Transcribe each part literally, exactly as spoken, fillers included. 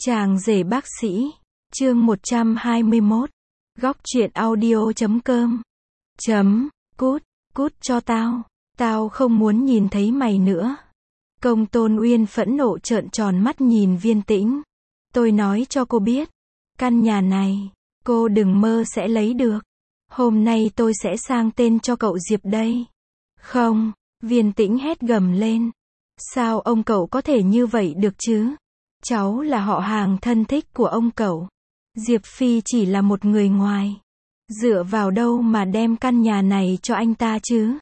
Chàng rể bác sĩ, chương một trăm hai mươi mốt, góc truyện audio chấm com, chấm, cút, cút cho tao, tao không muốn nhìn thấy mày nữa. Công Tôn Uyên phẫn nộ trợn tròn mắt nhìn Viên Tĩnh. Tôi nói cho cô biết, căn nhà này, cô đừng mơ sẽ lấy được. Hôm nay tôi sẽ sang tên cho cậu Diệp đây. Không, Viên Tĩnh hét gầm lên. Sao ông cậu có thể như vậy được chứ? Cháu là họ hàng thân thích của ông cậu. Diệp Phi chỉ là một người ngoài. Dựa vào đâu mà đem căn nhà này cho anh ta chứ?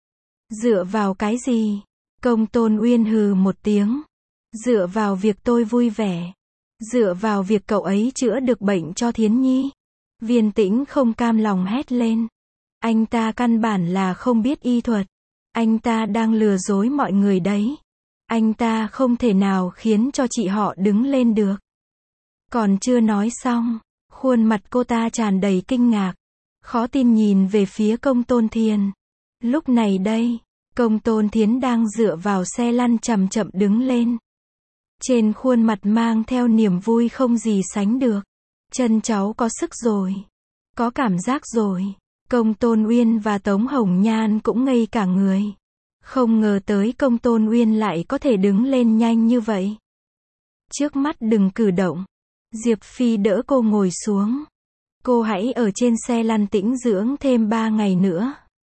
Dựa vào cái gì? Công Tôn Uyên hừ một tiếng. Dựa vào việc tôi vui vẻ. Dựa vào việc cậu ấy chữa được bệnh cho Thiến Nhi. Viên Tĩnh không cam lòng hét lên. Anh ta căn bản là không biết y thuật. Anh ta đang lừa dối mọi người đấy. Anh ta không thể nào khiến cho chị họ đứng lên được. Còn chưa nói xong, khuôn mặt cô ta tràn đầy kinh ngạc, khó tin nhìn về phía Công Tôn Thiến. Lúc này đây, Công Tôn Thiến đang dựa vào xe lăn chậm chậm đứng lên. Trên khuôn mặt mang theo niềm vui không gì sánh được. Chân cháu có sức rồi. Có cảm giác rồi. Công Tôn Uyên và Tống Hồng Nhan cũng ngây cả người. Không ngờ tới Công Tôn Uyên lại có thể đứng lên nhanh như vậy. Trước mắt đừng cử động. Diệp Phi đỡ cô ngồi xuống. Cô hãy ở trên xe lăn tĩnh dưỡng thêm ba ngày nữa.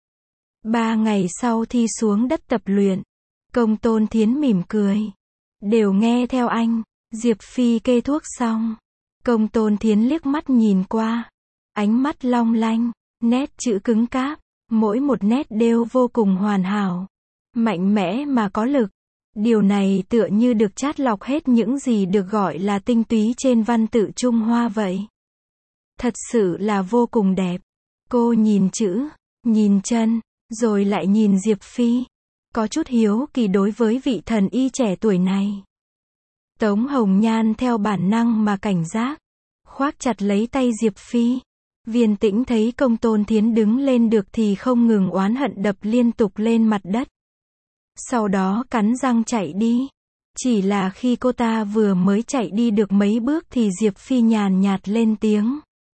Ba ngày sau thi xuống đất tập luyện. Công Tôn Thiến mỉm cười. Đều nghe theo anh. Diệp Phi kê thuốc xong. Công Tôn Thiến liếc mắt nhìn qua. Ánh mắt long lanh, nét chữ cứng cáp. Mỗi một nét đều vô cùng hoàn hảo. Mạnh mẽ mà có lực. Điều này tựa như được chát lọc hết những gì được gọi là tinh túy trên văn tự Trung Hoa vậy. Thật sự là vô cùng đẹp. Cô nhìn chữ, nhìn chân, rồi lại nhìn Diệp Phi. Có chút hiếu kỳ đối với vị thần y trẻ tuổi này. Tống Hồng Nhan theo bản năng mà cảnh giác, khoác chặt lấy tay Diệp Phi. Viên Tĩnh thấy Công Tôn Thiến đứng lên được thì không ngừng oán hận đập liên tục lên mặt đất. Sau đó cắn răng chạy đi. Chỉ là khi cô ta vừa mới chạy đi được mấy bước thì Diệp Phi nhàn nhạt lên tiếng.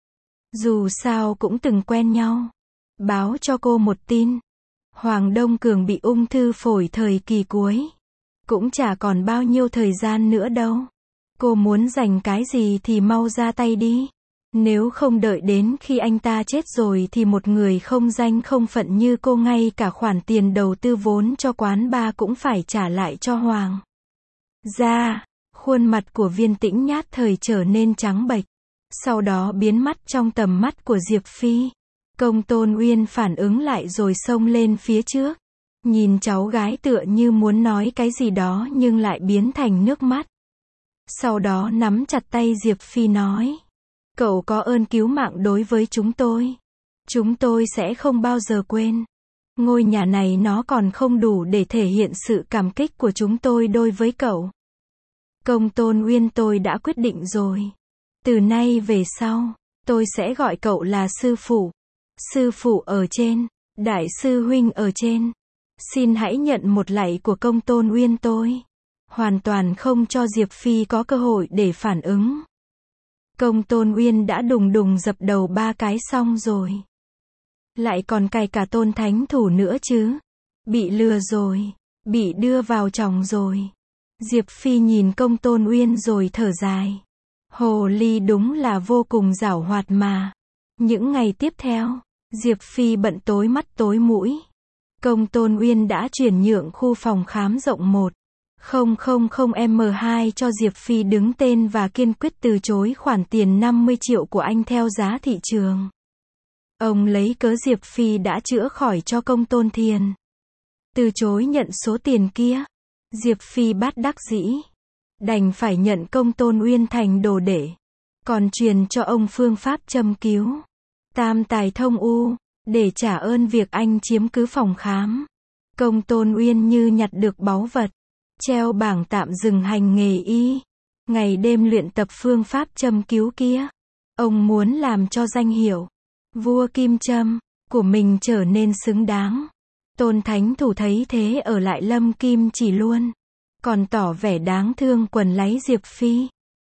Dù sao cũng từng quen nhau. Báo cho cô một tin. Hoàng Đông Cường bị ung thư phổi thời kỳ cuối. Cũng chả còn bao nhiêu thời gian nữa đâu. Cô muốn dành cái gì thì mau ra tay đi. Nếu không đợi đến khi anh ta chết rồi thì một người không danh không phận như cô ngay cả khoản tiền đầu tư vốn cho quán bar cũng phải trả lại cho Hoàng gia. Khuôn mặt của Viên Tĩnh nhát thời trở nên trắng bệch. Sau đó biến mất trong tầm mắt của Diệp Phi. Công Tôn Uyên phản ứng lại rồi xông lên phía trước. Nhìn cháu gái tựa như muốn nói cái gì đó nhưng lại biến thành nước mắt. Sau đó nắm chặt tay Diệp Phi nói. Cậu có ơn cứu mạng đối với chúng tôi. Chúng tôi sẽ không bao giờ quên. Ngôi nhà này nó còn không đủ để thể hiện sự cảm kích của chúng tôi đối với cậu. Công Tôn Uyên, tôi đã quyết định rồi. Từ nay về sau, tôi sẽ gọi cậu là sư phụ. Sư phụ ở trên, đại sư huynh ở trên. Xin hãy nhận một lạy của Công Tôn Uyên tôi. Hoàn toàn không cho Diệp Phi có cơ hội để phản ứng. Công Tôn Uyên đã đùng đùng dập đầu ba cái xong rồi. Lại còn cài cả Tôn Thánh Thủ nữa chứ. Bị lừa rồi. Bị đưa vào chồng rồi. Diệp Phi nhìn Công Tôn Uyên rồi thở dài. Hồ ly đúng là vô cùng giảo hoạt mà. Những ngày tiếp theo, Diệp Phi bận tối mắt tối mũi. Công Tôn Uyên đã chuyển nhượng khu phòng khám rộng một không không không em hai cho Diệp Phi đứng tên và kiên quyết từ chối khoản tiền năm mươi triệu của anh theo giá thị trường. Ông lấy cớ Diệp Phi đã chữa khỏi cho Công Tôn Thiến. Từ chối nhận số tiền kia. Diệp Phi bất đắc dĩ. Đành phải nhận Công Tôn Uyên thành đồ đệ. Còn truyền cho ông phương pháp châm cứu. Tam tài thông u. Để trả ơn việc anh chiếm cứ phòng khám. Công Tôn Uyên như nhặt được báu vật. Treo bảng tạm dừng hành nghề y. Ngày đêm luyện tập phương pháp châm cứu kia. Ông muốn làm cho danh hiệu vua kim châm của mình trở nên xứng đáng. Tôn Thánh Thủ thấy thế ở lại Lâm Kim Chỉ luôn. Còn tỏ vẻ đáng thương quần lấy Diệp Phi.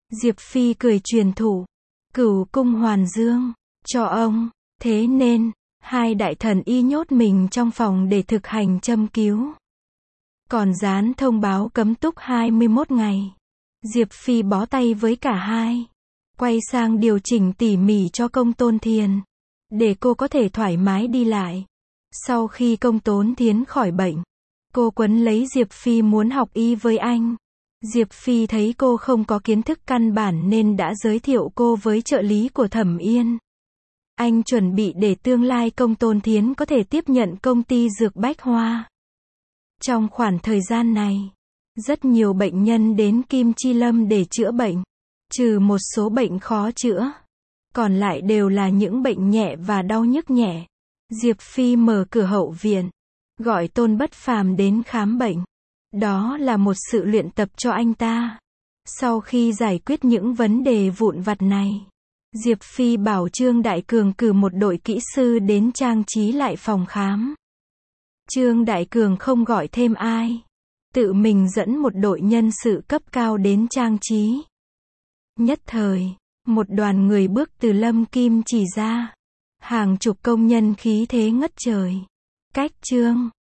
Diệp Phi cười truyền thụ Cửu cung hoàn dương cho ông. Thế nên, hai đại thần y nhốt mình trong phòng để thực hành châm cứu. Còn dán thông báo cấm túc hai mươi mốt ngày. Diệp Phi bó tay với cả hai. Quay sang điều chỉnh tỉ mỉ cho Công Tôn Thiến, để cô có thể thoải mái đi lại. Sau khi Công Tôn Thiến khỏi bệnh, cô quấn lấy Diệp Phi muốn học y với anh. Diệp Phi thấy cô không có kiến thức căn bản nên đã giới thiệu cô với trợ lý của Thẩm Yên. Anh chuẩn bị để tương lai Công Tôn Thiến có thể tiếp nhận công ty dược bách hoa. Trong khoảng thời gian này, rất nhiều bệnh nhân đến Kim Chi Lâm để chữa bệnh. Trừ một số bệnh khó chữa, còn lại đều là những bệnh nhẹ và đau nhức nhẹ. Diệp Phi mở cửa hậu viện, gọi Tôn Bất Phàm đến khám bệnh. Đó là một sự luyện tập cho anh ta. Sau khi giải quyết những vấn đề vụn vặt này, Diệp Phi bảo Trương Đại Cường cử một đội kỹ sư đến trang trí lại phòng khám. Trương Đại Cường không gọi thêm ai, tự mình dẫn một đội nhân sự cấp cao đến trang trí. Nhất thời, một đoàn người bước từ Lâm Kim Chỉ ra. Hàng chục công nhân khí thế ngất trời. Cách Trương